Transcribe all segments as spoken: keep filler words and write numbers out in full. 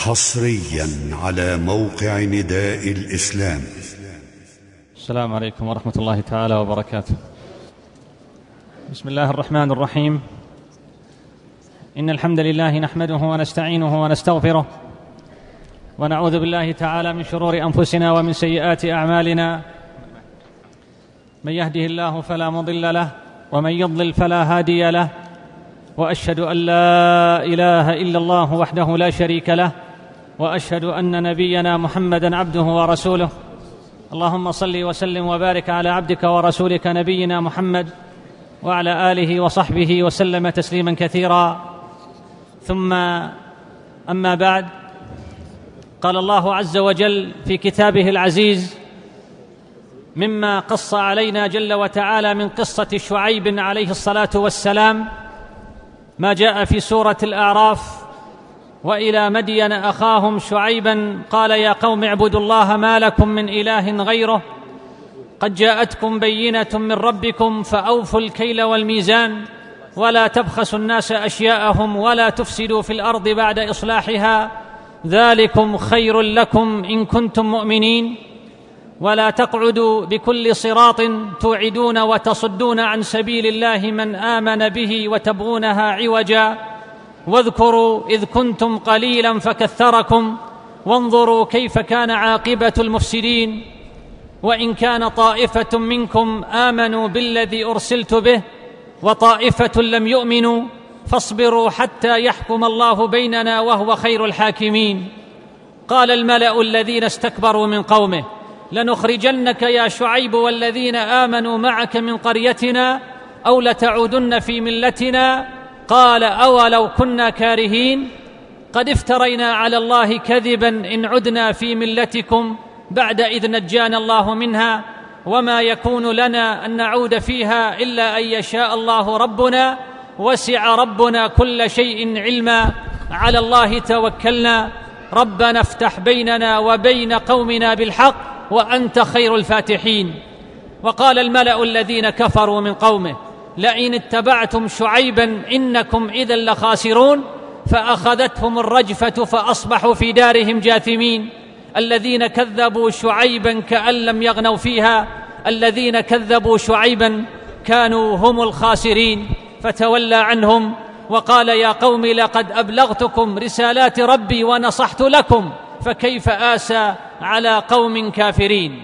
حصريا على موقع نداء الإسلام. السلام عليكم ورحمة الله تعالى وبركاته. بسم الله الرحمن الرحيم. إن الحمد لله نحمده ونستعينه ونستغفره، ونعوذ بالله تعالى من شرور أنفسنا ومن سيئات أعمالنا. من يهده الله فلا مضل له، ومن يضلل فلا هادي له، وأشهد أن لا إله إلا الله وحده لا شريك له، وأشهد أن نبينا محمدًا عبده ورسوله. اللهم صل وسلم وبارك على عبدك ورسولك نبينا محمد وعلى آله وصحبه وسلم تسليما كثيرا. ثم أما بعد، قال الله عز وجل في كتابه العزيز مما قص علينا جل وتعالى من قصة شعيب عليه الصلاة والسلام ما جاء في سورة الأعراف: وإلى مدين أخاهم شعيبا قال يا قوم اعبدوا الله ما لكم من إله غيره قد جاءتكم بينة من ربكم فأوفوا الكيل والميزان ولا تبخسوا الناس أشياءهم ولا تفسدوا في الأرض بعد إصلاحها ذلكم خير لكم إن كنتم مؤمنين ولا تقعدوا بكل صراط توعدون وتصدون عن سبيل الله من آمن به وتبغونها عوجا واذكروا إذ كنتم قليلا فكثركم وانظروا كيف كان عاقبة المفسدين وإن كان طائفة منكم آمنوا بالذي أرسلت به وطائفة لم يؤمنوا فاصبروا حتى يحكم الله بيننا وهو خير الحاكمين. قال الملأ الذين استكبروا من قومه لنخرجنك يا شعيب والذين آمنوا معك من قريتنا أو لتعودن في ملتنا قال أولو كنا كارهين قد افترينا على الله كذبا إن عدنا في ملتكم بعد إذ نجانا الله منها وما يكون لنا أن نعود فيها إلا أن يشاء الله ربنا وسع ربنا كل شيء علما على الله توكلنا ربنا افتح بيننا وبين قومنا بالحق وأنت خير الفاتحين. وقال الملأ الذين كفروا من قومه لئن اتبعتم شعيبا إنكم إذا لخاسرون فأخذتهم الرجفة فأصبحوا في دارهم جاثمين. الذين كذبوا شعيبا كأن لم يغنوا فيها الذين كذبوا شعيبا كانوا هم الخاسرين فتولى عنهم وقال يا قوم لقد أبلغتكم رسالات ربي ونصحت لكم فكيف آسى على قوم كافرين.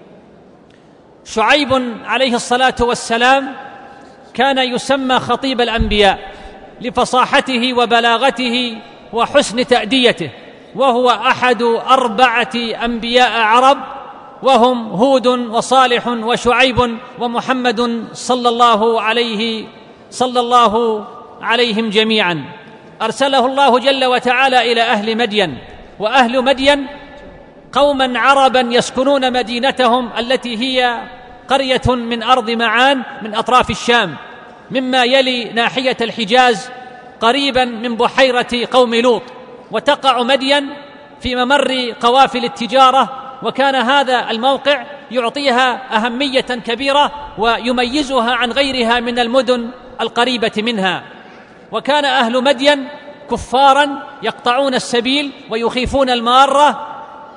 شعيب عليه الصلاة والسلام كان يسمى خطيب الأنبياء لفصاحته وبلاغته وحسن تأديته، وهو أحد أربعة أنبياء عرب وهم هود وصالح وشعيب ومحمد صلى الله عليه صلى الله عليهم جميعا. أرسله الله جل وتعالى إلى أهل مدين، وأهل مدين قوما عربا يسكنون مدينتهم التي هي قرية من أرض معان من أطراف الشام مما يلي ناحية الحجاز قريبا من بحيرة قوم لوط، وتقع مدين في ممر قوافل التجارة، وكان هذا الموقع يعطيها أهمية كبيرة ويميزها عن غيرها من المدن القريبة منها. وكان أهل مدين كفارا يقطعون السبيل ويخيفون المارة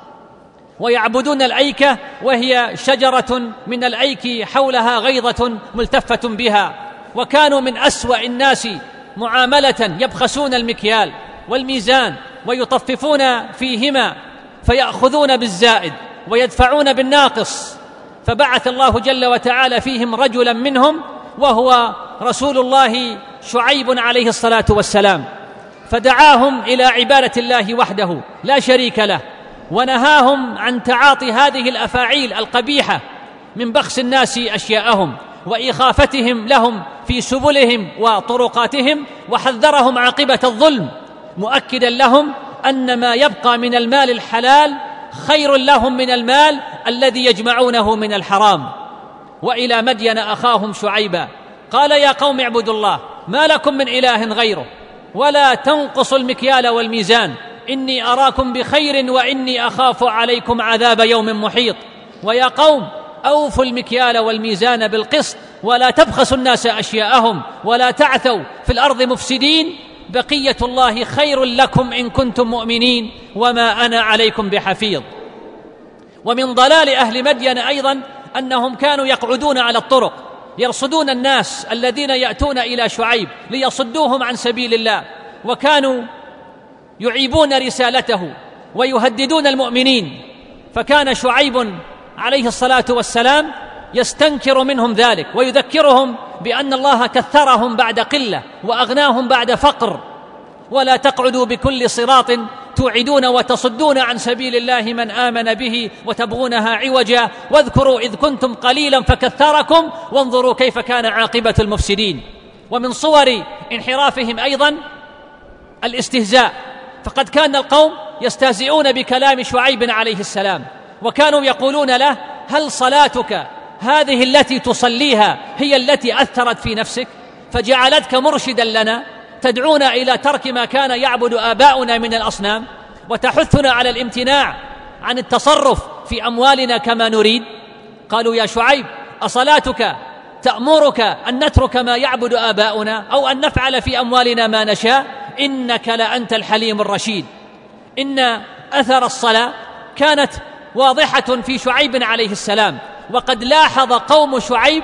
ويعبدون الأيكة، وهي شجرة من الأيك حولها غيضة ملتفة بها، وكانوا من أسوأ الناس معاملة، يبخسون المكيال والميزان ويطففون فيهما فيأخذون بالزائد ويدفعون بالناقص. فبعث الله جل وتعالى فيهم رجلا منهم وهو رسول الله شعيب عليه الصلاة والسلام، فدعاهم إلى عبادة الله وحده لا شريك له، ونهاهم عن تعاطي هذه الأفاعيل القبيحة من بخس الناس أشياءهم وإخافتهم لهم في سبلهم وطرقاتهم، وحذرهم عاقبة الظلم، مؤكدا لهم أن ما يبقى من المال الحلال خير لهم من المال الذي يجمعونه من الحرام. وإلى مدين أخاهم شعيبا قال يا قوم اعبدوا الله ما لكم من إله غيره ولا تنقصوا المكيال والميزان إني أراكم بخير وإني أخاف عليكم عذاب يوم محيط. ويا قوم أوفوا المكيال والميزان بالقسط ولا تبخسوا الناس أشياءهم ولا تعثوا في الأرض مفسدين بقية الله خير لكم إن كنتم مؤمنين وما أنا عليكم بحفيظ. ومن ضلال أهل مدين أيضا أنهم كانوا يقعدون على الطرق يرصدون الناس الذين يأتون إلى شعيب ليصدوهم عن سبيل الله، وكانوا يعيبون رسالته ويهددون المؤمنين، فكان شعيب عليه الصلاة والسلام يستنكر منهم ذلك ويذكرهم بأن الله كثرهم بعد قلة وأغناهم بعد فقر، ولا تقعدوا بكل صراط توعدون وتصدون عن سبيل الله من آمن به وتبغونها عوجا، واذكروا إذ كنتم قليلا فكثركم وانظروا كيف كان عاقبة المفسدين. ومن صور انحرافهم أيضا الاستهزاء، فقد كان القوم يستهزئون بكلام شعيب عليه السلام، وكانوا يقولون له: هل صلاتك هذه التي تصليها هي التي أثرت في نفسك فجعلتك مرشدا لنا تدعونا إلى ترك ما كان يعبد آباؤنا من الأصنام وتحثنا على الامتناع عن التصرف في أموالنا كما نريد؟ قالوا: يا شعيب، أصلاتك تأمرك أن نترك ما يعبد آباؤنا أو أن نفعل في أموالنا ما نشاء؟ إنك لأنت الحليم الرشيد. إن أثر الصلاة كانت واضحة في شعيب عليه السلام، وقد لاحظ قوم شعيب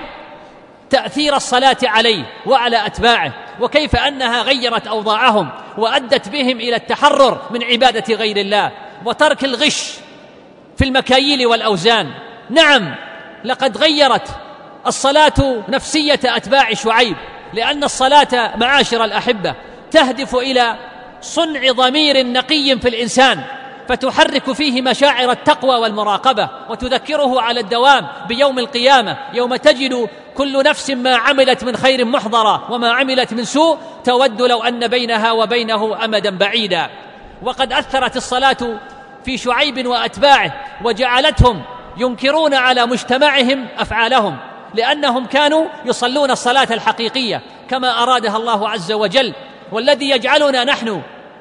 تأثير الصلاة عليه وعلى أتباعه، وكيف أنها غيرت أوضاعهم وأدت بهم إلى التحرر من عبادة غير الله وترك الغش في المكاييل والأوزان. نعم، لقد غيرت الصلاة نفسية أتباع شعيب، لأن الصلاة معاشر الأحبة تهدف إلى صنع ضمير نقي في الإنسان، فتحرك فيه مشاعر التقوى والمراقبة، وتذكره على الدوام بيوم القيامة يوم تجد كل نفس ما عملت من خير محضرة وما عملت من سوء تود لو أن بينها وبينه أمدا بعيدا. وقد أثرت الصلاة في شعيب وأتباعه وجعلتهم ينكرون على مجتمعهم أفعالهم، لأنهم كانوا يصلون الصلاة الحقيقية كما أرادها الله عز وجل. والذي يجعلنا نحن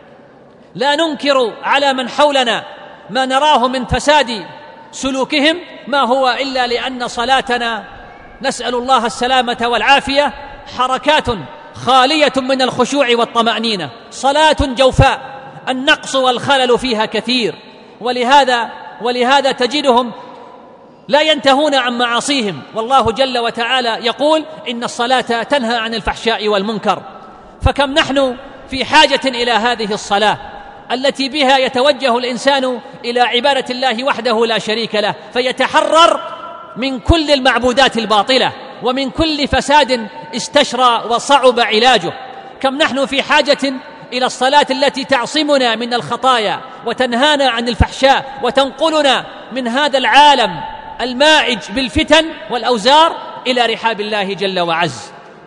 لا ننكر على من حولنا ما نراه من فساد سلوكهم ما هو إلا لأن صلاتنا، نسأل الله السلامة والعافية، حركات خالية من الخشوع والطمأنينة، صلاة جوفاء النقص والخلل فيها كثير، ولهذا ولهذا تجدهم لا ينتهون عن معاصيهم، والله جل وتعالى يقول: إن الصلاة تنهى عن الفحشاء والمنكر. فكم نحن في حاجة إلى هذه الصلاة التي بها يتوجه الإنسان إلى عبادة الله وحده لا شريك له، فيتحرر من كل المعبودات الباطلة ومن كل فساد استشرى وصعب علاجه. كم نحن في حاجة إلى الصلاة التي تعصمنا من الخطايا وتنهانا عن الفحشاء وتنقلنا من هذا العالم المائج بالفتن والأوزار إلى رحاب الله جل وعز.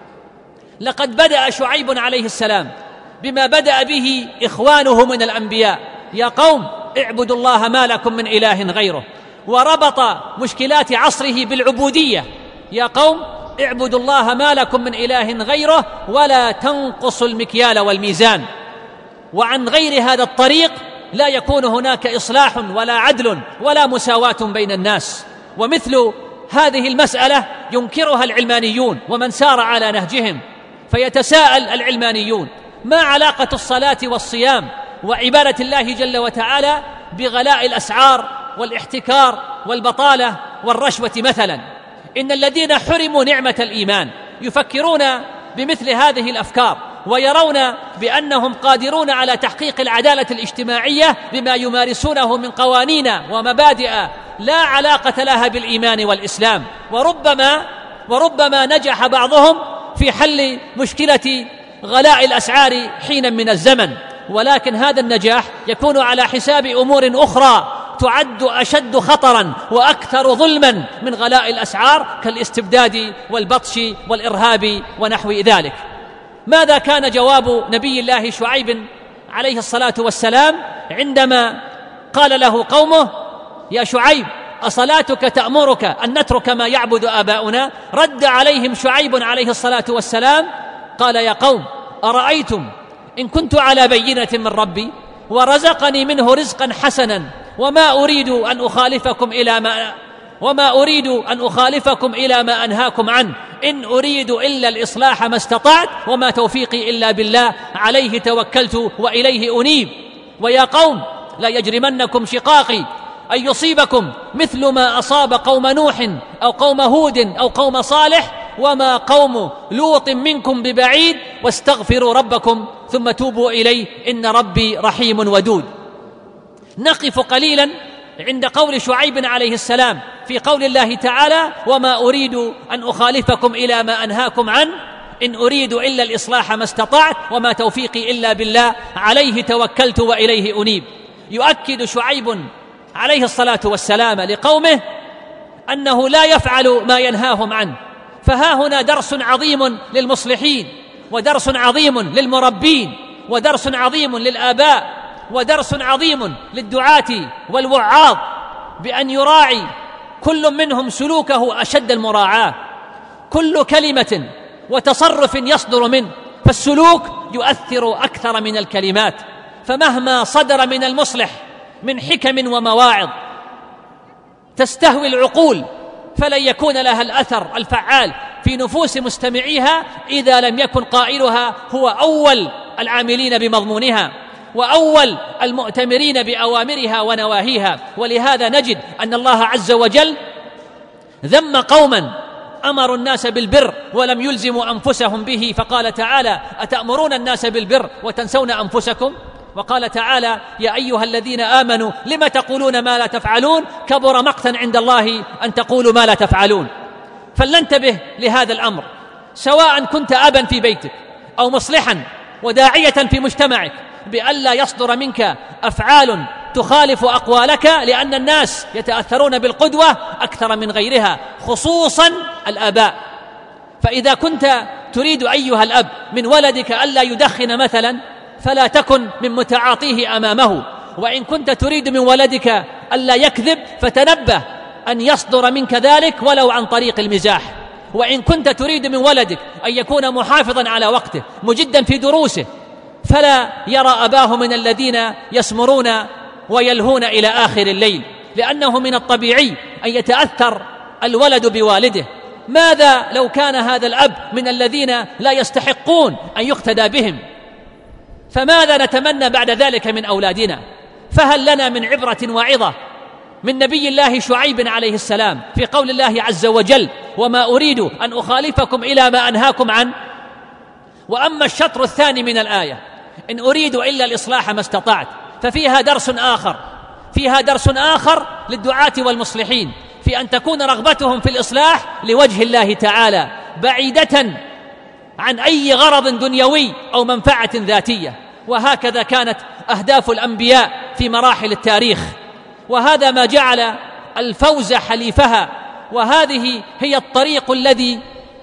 لقد بدأ شعيب عليه السلام بما بدأ به إخوانه من الأنبياء: يا قوم اعبدوا الله ما لكم من إله غيره، وربط مشكلات عصره بالعبودية: يا قوم اعبدوا الله ما لكم من إله غيره ولا تنقصوا المكيال والميزان. وعن غير هذا الطريق لا يكون هناك إصلاح ولا عدل ولا مساواة بين الناس. ومثل هذه المسألة ينكرها العلمانيون ومن سار على نهجهم، فيتساءل العلمانيون: ما علاقة الصلاة والصيام وعبادة الله جل وتعالى بغلاء الأسعار والاحتكار والبطالة والرشوة مثلا؟ إن الذين حرموا نعمة الإيمان يفكرون بمثل هذه الأفكار، ويرون بأنهم قادرون على تحقيق العدالة الاجتماعية بما يمارسونه من قوانين ومبادئ لا علاقة لها بالإيمان والإسلام. وربما وربما نجح بعضهم في حل مشكلة غلاء الأسعار حينا من الزمن، ولكن هذا النجاح يكون على حساب أمور أخرى تعد أشد خطرا وأكثر ظلما من غلاء الأسعار، كالاستبداد والبطش والإرهاب ونحو ذلك. ماذا كان جواب نبي الله شعيب عليه الصلاة والسلام عندما قال له قومه: يا شعيب أصلاتك تأمرك أن نترك ما يعبد آباؤنا؟ رد عليهم شعيب عليه الصلاة والسلام قال: يا قوم أرأيتم إن كنت على بينة من ربي ورزقني منه رزقا حسنا وما أريد أن أخالفكم إلى ما وما أريد أن أخالفكم إلى ما أنهاكم عنه، إن أريد إلا الإصلاح ما استطعت وما توفيقي إلا بالله عليه توكلت وإليه أنيب. ويا قوم لا يجرمنكم شقاقي أن يصيبكم مثل ما أصاب قوم نوح أو قوم هود أو قوم صالح وما قوم لوط منكم ببعيد واستغفروا ربكم ثم توبوا إليه إن ربي رحيم ودود. نقف قليلا عند قول شعيب عليه السلام في قول الله تعالى وما أريد أن أخالفكم إلى ما أنهاكم عنه إن أريد إلا الإصلاح ما استطعت وما توفيقي إلا بالله عليه توكلت وإليه أنيب. يؤكد شعيب عليه الصلاة والسلام لقومه أنه لا يفعل ما ينهاهم عنه. فها هنا درس عظيم للمصلحين، ودرس عظيم للمربين، ودرس عظيم للآباء، ودرس عظيم للدعاة والوعاظ بأن يراعي كل منهم سلوكه أشد المراعاة. كل كلمة وتصرف يصدر منه فالسلوك يؤثر أكثر من الكلمات. فمهما صدر من المصلح من حكم ومواعظ تستهوي العقول فلن يكون لها الأثر الفعال في نفوس مستمعيها إذا لم يكن قائلها هو أول العاملين بمضمونها وأول المؤتمرين بأوامرها ونواهيها. ولهذا نجد أن الله عز وجل ذم قوما أمروا الناس بالبر ولم يلزموا أنفسهم به، فقال تعالى أتأمرون الناس بالبر وتنسون أنفسكم؟ وقال تعالى يا أيها الذين آمنوا لم تقولون ما لا تفعلون كبر مقتا عند الله أن تقولوا ما لا تفعلون. فلننتبه لهذا الأمر، سواء كنت أبا في بيتك أو مصلحا وداعية في مجتمعك، بألا يصدر منك أفعال تخالف أقوالك، لأن الناس يتأثرون بالقدوة أكثر من غيرها، خصوصا الآباء. فإذا كنت تريد أيها الأب من ولدك ألا يدخن مثلا فلا تكن من متعاطيه أمامه، وإن كنت تريد من ولدك ألا يكذب فتنبه أن يصدر منك ذلك ولو عن طريق المزاح. وإن كنت تريد من ولدك أن يكون محافظا على وقته مجدا في دروسه فلا يرى أباه من الذين يسمرون ويلهون إلى آخر الليل، لأنه من الطبيعي أن يتأثر الولد بوالده. ماذا لو كان هذا الأب من الذين لا يستحقون أن يقتدى بهم؟ فماذا نتمنى بعد ذلك من أولادنا؟ فهل لنا من عبرة واعظة من نبي الله شعيب عليه السلام في قول الله عز وجل وما أريد أن أخالفكم إلى ما أنهاكم عنه؟ وأما الشطر الثاني من الآية إن أريد إلا الإصلاح ما استطعت، ففيها درس آخر فيها درس آخر للدعاة والمصلحين في أن تكون رغبتهم في الإصلاح لوجه الله تعالى بعيدة عن أي غرض دنيوي أو منفعة ذاتية. وهكذا كانت أهداف الأنبياء في مراحل التاريخ، وهذا ما جعل الفوز حليفها. وهذه هي الطريق الذي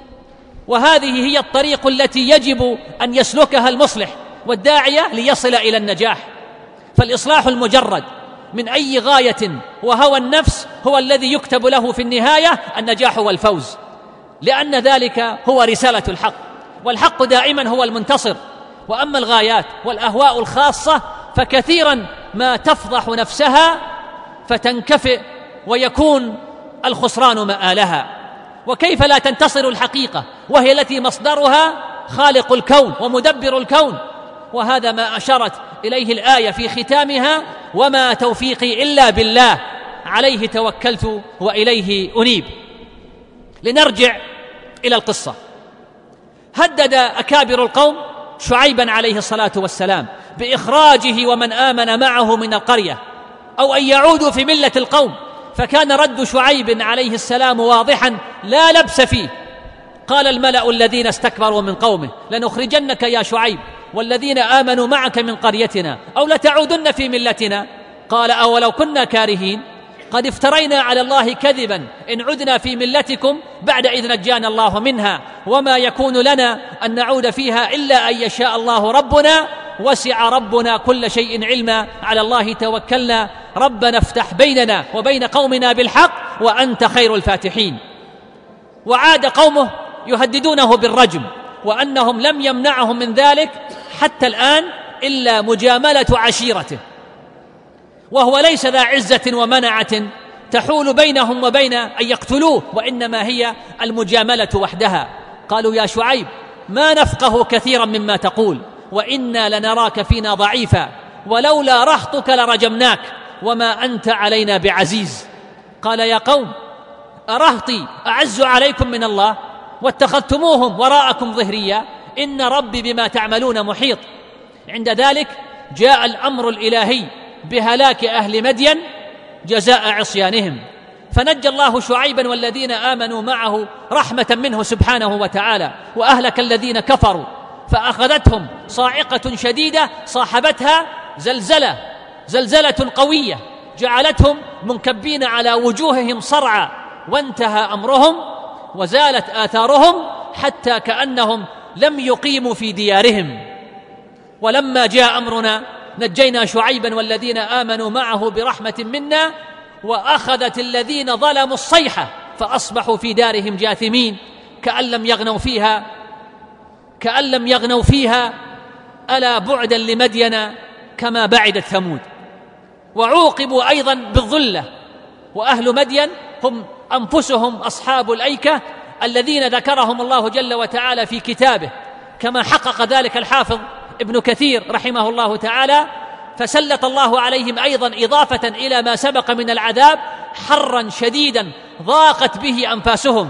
وهذه هي الطريق التي يجب أن يسلكها المصلح والداعية ليصل إلى النجاح. فالإصلاح المجرد من أي غاية وهوى النفس هو الذي يكتب له في النهاية النجاح والفوز، لأن ذلك هو رسالة الحق، والحق دائما هو المنتصر. وأما الغايات والأهواء الخاصة فكثيرا ما تفضح نفسها فتنكفئ ويكون الخسران مآلها. وكيف لا تنتصر الحقيقة وهي التي مصدرها خالق الكون ومدبر الكون؟ وهذا ما أشارت إليه الآية في ختامها وما توفيقي إلا بالله عليه توكلت وإليه أنيب. لنرجع إلى القصة. هدد أكابر القوم شعيبا عليه الصلاة والسلام بإخراجه ومن آمن معه من القرية أو أن يعودوا في ملة القوم، فكان رد شعيب عليه السلام واضحا لا لبس فيه. قال الملأ الذين استكبروا من قومه لنخرجنك يا شعيب والذين آمنوا معك من قريتنا أو لتعودن في ملتنا. قال أولو كنا كارهين قد افترينا على الله كذبا إن عدنا في ملتكم بعد إذ نجانا الله منها وما يكون لنا أن نعود فيها إلا أن يشاء الله ربنا وسع ربنا كل شيء علما على الله توكلنا ربنا افتح بيننا وبين قومنا بالحق وأنت خير الفاتحين. وعاد قومه يهددونه بالرجم، وأنهم لم يمنعهم من ذلك حتى الآن إلا مجاملة عشيرته، وهو ليس ذا عزة ومنعة تحول بينهم وبين أن يقتلوه، وإنما هي المجاملة وحدها. قالوا يا شعيب ما نفقه كثيرا مما تقول وإنا لنراك فينا ضعيفا ولولا رهطك لرجمناك وما أنت علينا بعزيز. قال يا قوم أرهطي أعز عليكم من الله واتخذتموهم وراءكم ظهريا إن ربي بما تعملون محيط. عند ذلك جاء الأمر الإلهي بهلاك أهل مدين جزاء عصيانهم، فنجى الله شعيبا والذين آمنوا معه رحمة منه سبحانه وتعالى، وأهلك الذين كفروا فأخذتهم صاعقة شديدة صاحبتها زلزلة زلزلة قوية جعلتهم منكبين على وجوههم صرعى، وانتهى أمرهم وزالت آثارهم حتى كأنهم لم يقيموا في ديارهم. ولما جاء أمرنا نجينا شعيبا والذين آمنوا معه برحمة منا وأخذت الذين ظلموا الصيحة فأصبحوا في دارهم جاثمين كأن لم يغنوا فيها كأن لم يغنوا فيها ألا بعدا لمدين كما بعدت ثمود. وعوقبوا أيضا بالظلة، وأهل مدين هم أنفسهم أصحاب الأيكة الذين ذكرهم الله جل وتعالى في كتابه، كما حقق ذلك الحافظ ابن كثير رحمه الله تعالى. فسلط الله عليهم أيضا إضافة إلى ما سبق من العذاب حرا شديدا ضاقت به أنفاسهم،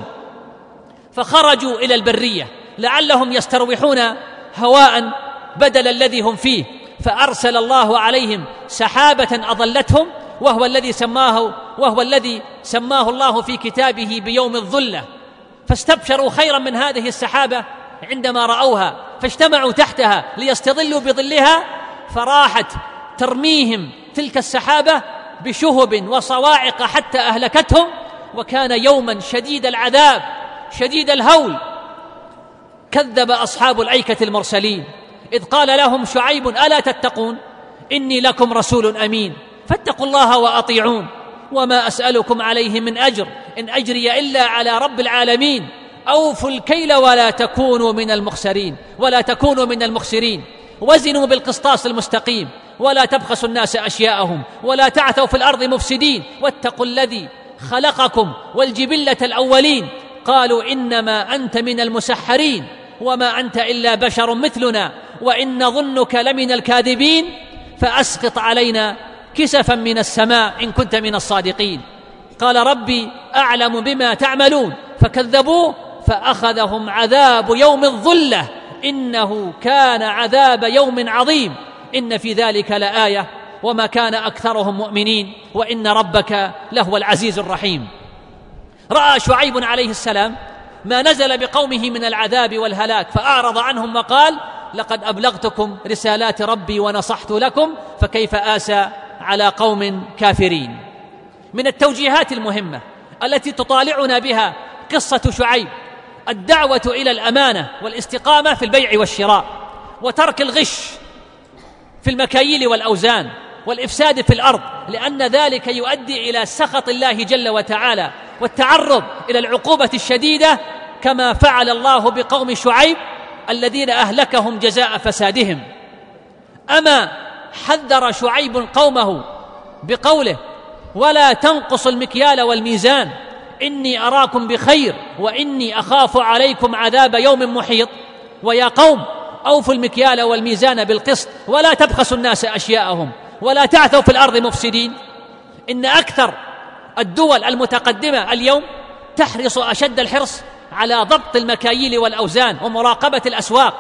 فخرجوا إلى البرية لعلهم يستروحون هواء بدل الذي هم فيه، فأرسل الله عليهم سحابة أظلتهم، وهو الذي سماه وهو الذي سماه الله في كتابه بيوم الظلة. فاستبشروا خيرا من هذه السحابة عندما رأوها، فاجتمعوا تحتها ليستظلوا بظلها، فراحت ترميهم تلك السحابة بشهب وصواعق حتى أهلكتهم. وكان يوما شديد العذاب شديد الهول. كذب أصحاب الأيكة المرسلين إذ قال لهم شعيب ألا تتقون إني لكم رسول أمين فاتقوا الله وأطيعون وما أسألكم عليه من أجر إن أجري إلا على رب العالمين أوفوا الكيل ولا تكونوا من المخسرين ولا تكونوا من المخسرين وزنوا بالقسطاس المستقيم ولا تبخسوا الناس أشياءهم ولا تعثوا في الأرض مفسدين واتقوا الذي خلقكم والجبلة الأولين قالوا إنما أنت من المسحرين وما أنت إلا بشر مثلنا وإن ظنك لمن الكاذبين فأسقط علينا كسفا من السماء إن كنت من الصادقين. قال ربي أعلم بما تعملون فكذبوه فأخذهم عذاب يوم الظلة إنه كان عذاب يوم عظيم إن في ذلك لآية وما كان أكثرهم مؤمنين وإن ربك لهو العزيز الرحيم. رأى شعيب عليه السلام ما نزل بقومه من العذاب والهلاك فأعرض عنهم وقال لقد أبلغتكم رسالات ربي ونصحت لكم فكيف آسى على قوم كافرين. من التوجيهات المهمة التي تطالعنا بها قصة شعيب الدعوة إلى الأمانة والاستقامة في البيع والشراء وترك الغش في المكاييل والأوزان والإفساد في الأرض، لأن ذلك يؤدي إلى سخط الله جل وتعالى والتعرض إلى العقوبة الشديدة كما فعل الله بقوم شعيب الذين أهلكهم جزاء فسادهم. أما حذر شعيب قومه بقوله ولا تنقصوا المكيال والميزان إني أراكم بخير وإني أخاف عليكم عذاب يوم محيط، ويا قوم أوفوا المكيال والميزان بالقسط ولا تبخسوا الناس أشياءهم ولا تعثوا في الأرض مفسدين. إن أكثر الدول المتقدمة اليوم تحرص أشد الحرص على ضبط المكاييل والأوزان ومراقبة الأسواق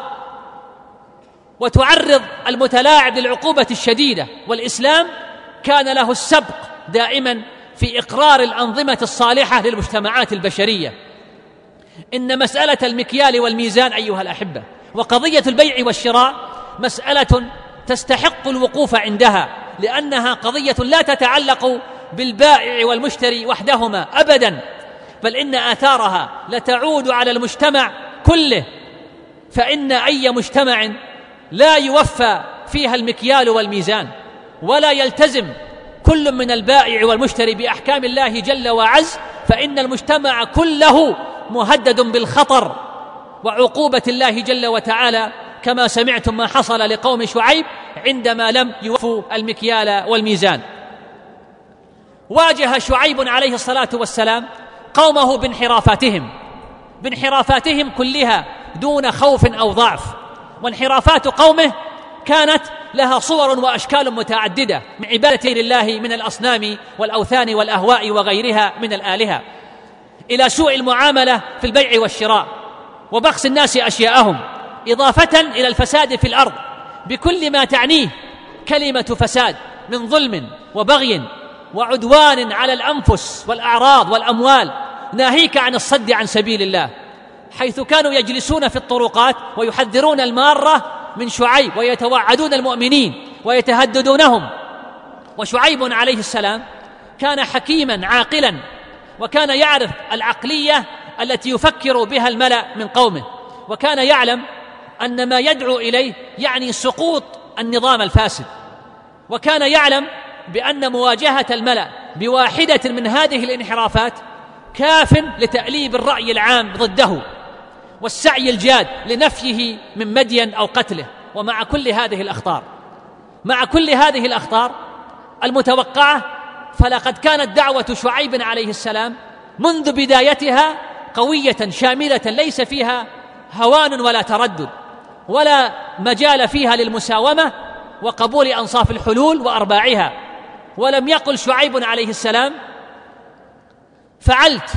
وتعرض المتلاعب للعقوبة الشديدة، والإسلام كان له السبق دائما في إقرار الأنظمة الصالحة للمجتمعات البشرية. إن مسألة المكيال والميزان أيها الأحبة وقضية البيع والشراء مسألة تستحق الوقوف عندها، لأنها قضية لا تتعلق بالبائع والمشتري وحدهما أبدا، بل إن آثارها لتعود على المجتمع كله. فإن أي مجتمع لا يوفى فيها المكيال والميزان ولا يلتزم كل من البائع والمشتري بأحكام الله جل وعز فإن المجتمع كله مهدد بالخطر وعقوبة الله جل وتعالى، كما سمعتم ما حصل لقوم شعيب عندما لم يوفوا المكيال والميزان. واجه شعيب عليه الصلاة والسلام قومه بانحرافاتهم بانحرافاتهم كلها دون خوف أو ضعف، وانحرافات قومه كانت لها صور وأشكال متعددة من عبادة لله من الأصنام والأوثان والأهواء وغيرها من الآلهة، إلى سوء المعاملة في البيع والشراء وبخس الناس أشياءهم، إضافة إلى الفساد في الأرض بكل ما تعنيه كلمة فساد من ظلم وبغي وعدوان على الأنفس والأعراض والأموال، ناهيك عن الصد عن سبيل الله، حيث كانوا يجلسون في الطرقات ويحذرون المارة من شعيب ويتوعدون المؤمنين ويتهددونهم. وشعيب عليه السلام كان حكيما عاقلا، وكان يعرف العقلية التي يفكر بها الملأ من قومه، وكان يعلم أن ما يدعو إليه يعني سقوط النظام الفاسد، وكان يعلم بأن مواجهة الملأ بواحدة من هذه الانحرافات كاف لتأليب الرأي العام ضده والسعي الجاد لنفيه من مدين أو قتله. ومع كل هذه الأخطار مع كل هذه الأخطار المتوقعة، فلقد كانت دعوة شعيب عليه السلام منذ بدايتها قوية شاملة، ليس فيها هوان ولا تردد ولا مجال فيها للمساومة وقبول أنصاف الحلول وأرباعها. ولم يقل شعيب عليه السلام فعلت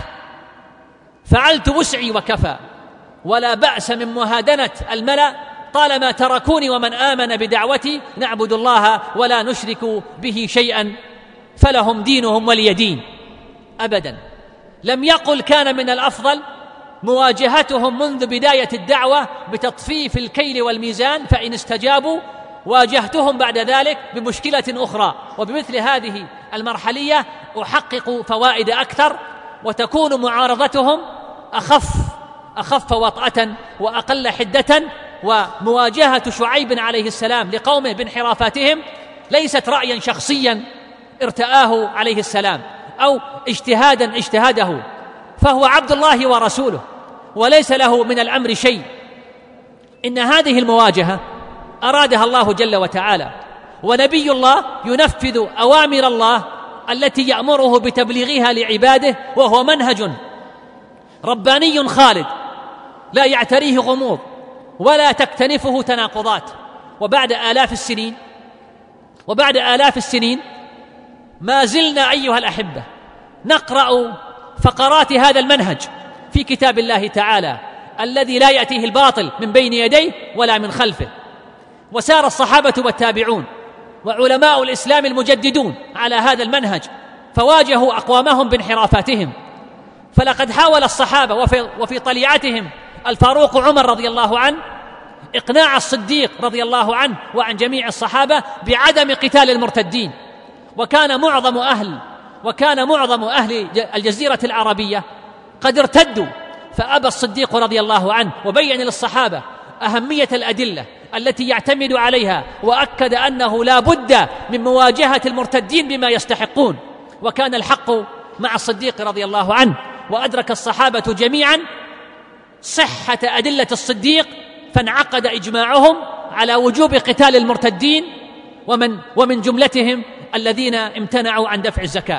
فعلت وسعي وكفى، ولا بأس من مهادنة الملأ طالما تركوني ومن آمن بدعوتي نعبد الله ولا نشرك به شيئا فلهم دينهم ولي دين. أبدا لم يقل كان من الأفضل مواجهتهم منذ بداية الدعوة بتطفيف الكيل والميزان، فإن استجابوا واجهتهم بعد ذلك بمشكلة أخرى، وبمثل هذه المرحلية أحقق فوائد أكثر، وتكون معارضتهم أخف أخف وطأة وأقل حدة. ومواجهة شعيب عليه السلام لقومه بانحرافاتهم ليست رأيا شخصيا ارتآه عليه السلام أو اجتهادا اجتهاده، فهو عبد الله ورسوله وليس له من الأمر شيء. إن هذه المواجهة أرادها الله جل وتعالى، ونبي الله ينفذ أوامر الله التي يأمره بتبليغها لعباده، وهو منهج رباني خالد لا يعتريه غموض ولا تكتنفه تناقضات. وبعد آلاف السنين وبعد آلاف السنين ما زلنا أيها الأحبة نقرأ فقرات هذا المنهج في كتاب الله تعالى الذي لا يأتيه الباطل من بين يديه ولا من خلفه. وسار الصحابة والتابعون وعلماء الإسلام المجددون على هذا المنهج، فواجهوا أقوامهم بانحرافاتهم. فلقد حاول الصحابة وفي, وفي طليعتهم الفاروق عمر رضي الله عنه إقناع الصديق رضي الله عنه وعن جميع الصحابة بعدم قتال المرتدين، وكان معظم أهل وكان معظم أهل الجزيرة العربية قد ارتدوا، فأبى الصديق رضي الله عنه وبين للصحابة أهمية الأدلة التي يعتمد عليها، وأكد أنه لا بد من مواجهة المرتدين بما يستحقون. وكان الحق مع الصديق رضي الله عنه، وأدرك الصحابة جميعا صحة أدلة الصديق، فانعقد إجماعهم على وجوب قتال المرتدين، ومن, ومن جملتهم الذين امتنعوا عن دفع الزكاة.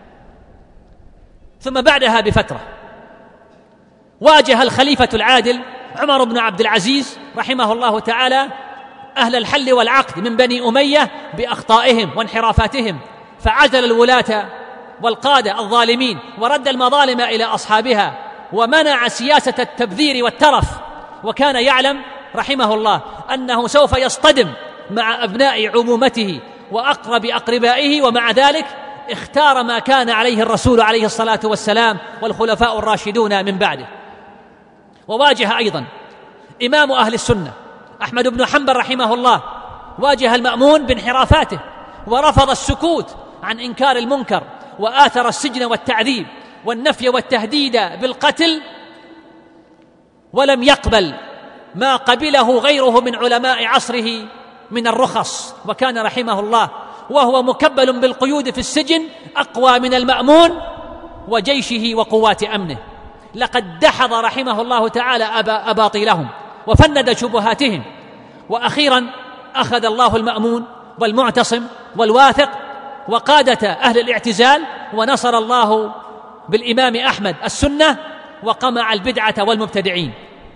ثم بعدها بفترة واجه الخليفة العادل عمر بن عبد العزيز رحمه الله تعالى أهل الحل والعقد من بني أمية بأخطائهم وانحرافاتهم، فعزل الولاة والقادة الظالمين ورد المظالم إلى أصحابها، ومنع سياسة التبذير والترف. وكان يعلم رحمه الله أنه سوف يصطدم مع أبناء عمومته وأقرب أقربائه، ومع ذلك اختار ما كان عليه الرسول عليه الصلاة والسلام والخلفاء الراشدون من بعده. وواجه أيضا إمام أهل السنة أحمد بن حنبل رحمه الله، واجه المأمون بانحرافاته ورفض السكوت عن إنكار المنكر، وآثر السجن والتعذيب والنفي والتهديد بالقتل، ولم يقبل ما قبله غيره من علماء عصره من الرخص. وكان رحمه الله وهو مكبل بالقيود في السجن أقوى من المأمون وجيشه وقوات أمنه. لقد دحض رحمه الله تعالى أباطيلهم وفند شبهاتهم، وأخيرا أخذ الله المأمون والمعتصم والواثق وقادة أهل الاعتزال، ونصر الله بالإمام أحمد السنة وقمع البدعة والمبتدعين.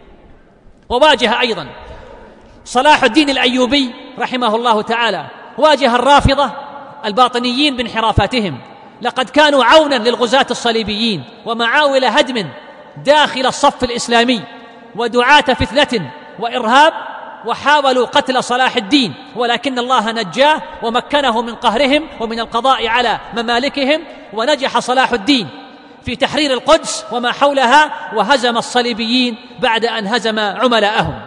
وواجه أيضا صلاح الدين الأيوبي رحمه الله تعالى، واجه الرافضة الباطنيين بانحرافاتهم، لقد كانوا عونا للغزاة الصليبيين ومعاول هدم داخل الصف الإسلامي ودعاة فتنة وإرهاب، وحاولوا قتل صلاح الدين، ولكن الله نجاه ومكنه من قهرهم ومن القضاء على ممالكهم، ونجح صلاح الدين في تحرير القدس وما حولها، وهزم الصليبيين بعد أن هزم عملاءهم.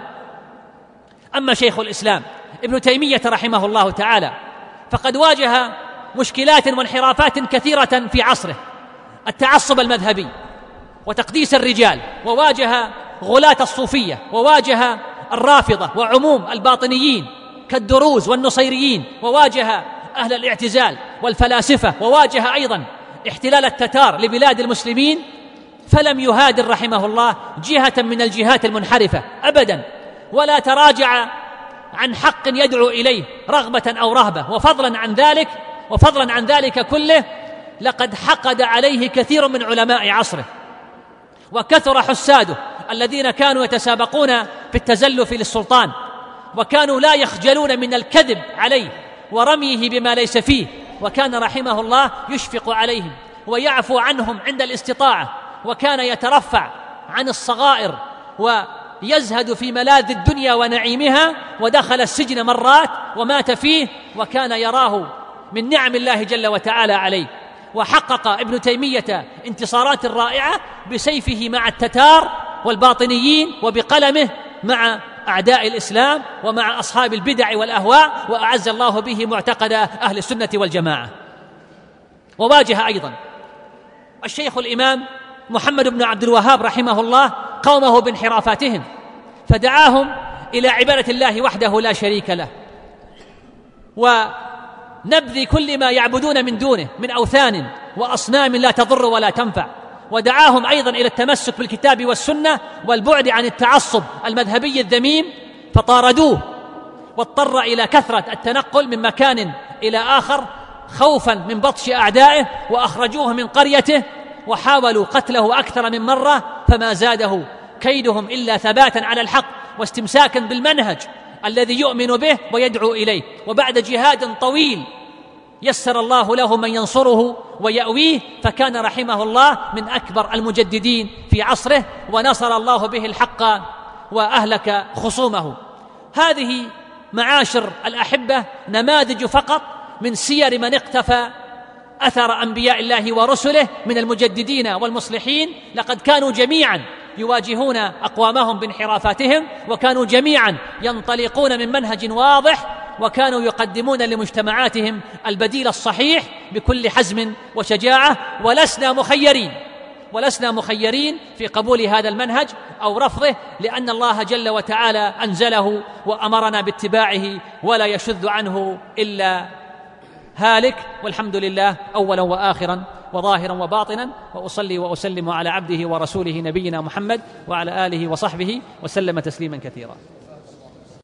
أما شيخ الإسلام ابن تيمية رحمه الله تعالى فقد واجه مشكلات وانحرافات كثيرة في عصره، التعصب المذهبي وتقديس الرجال، وواجه غلاة الصوفية، وواجه الرافضة وعموم الباطنيين كالدروز والنصيريين، وواجه أهل الاعتزال والفلاسفة، وواجه أيضا احتلال التتار لبلاد المسلمين، فلم يهادر رحمه الله جهة من الجهات المنحرفة أبدا، ولا تراجع عن حق يدعو إليه رغبة أو رهبة. وفضلا عن ذلك وفضلا عن ذلك كله لقد حقد عليه كثير من علماء عصره، وكثر حساده الذين كانوا يتسابقون في التزلف للسلطان، وكانوا لا يخجلون من الكذب عليه ورميه بما ليس فيه، وكان رحمه الله يشفق عليهم ويعفو عنهم عند الاستطاعة، وكان يترفع عن الصغائر ويزهد في ملاذ الدنيا ونعيمها، ودخل السجن مرات ومات فيه، وكان يراه من نعم الله جل وتعالى عليه. وحقق ابن تيمية انتصارات رائعة بسيفه مع التتار والباطنيين، وبقلمه مع أعداء الإسلام ومع أصحاب البدع والأهواء، وأعز الله به معتقد أهل السنة والجماعة. وواجه أيضا الشيخ الإمام محمد بن عبد الوهاب رحمه الله قومه بانحرافاتهم، فدعاهم إلى عبادة الله وحده لا شريك له، ونبذ كل ما يعبدون من دونه من أوثان وأصنام لا تضر ولا تنفع، ودعاهم أيضا إلى التمسك بالكتاب والسنة والبعد عن التعصب المذهبي الذميم، فطاردوه، واضطر إلى كثرة التنقل من مكان إلى آخر خوفا من بطش أعدائه، وأخرجوه من قريته وحاولوا قتله أكثر من مرة، فما زاده كيدهم إلا ثباتا على الحق واستمساكا بالمنهج الذي يؤمن به ويدعو إليه. وبعد جهاد طويل يسر الله له من ينصره ويأويه، فكان رحمه الله من أكبر المجددين في عصره، ونصر الله به الحق وأهلك خصومه. هذه معاشر الأحبة نماذج فقط من سير من اقتفى أثر أنبياء الله ورسله من المجددين والمصلحين. لقد كانوا جميعا يواجهون أقوامهم بانحرافاتهم، وكانوا جميعا ينطلقون من منهج واضح، وكانوا يقدمون لمجتمعاتهم البديل الصحيح بكل حزم وشجاعة، ولسنا مخيرين ولسنا مخيرين في قبول هذا المنهج أو رفضه، لأن الله جل وتعالى أنزله وأمرنا باتباعه، ولا يشذ عنه إلا هالك. والحمد لله أولا وآخرا وظاهرا وباطنا، وأصلي وأسلم على عبده ورسوله نبينا محمد وعلى آله وصحبه وسلم تسليما كثيرا.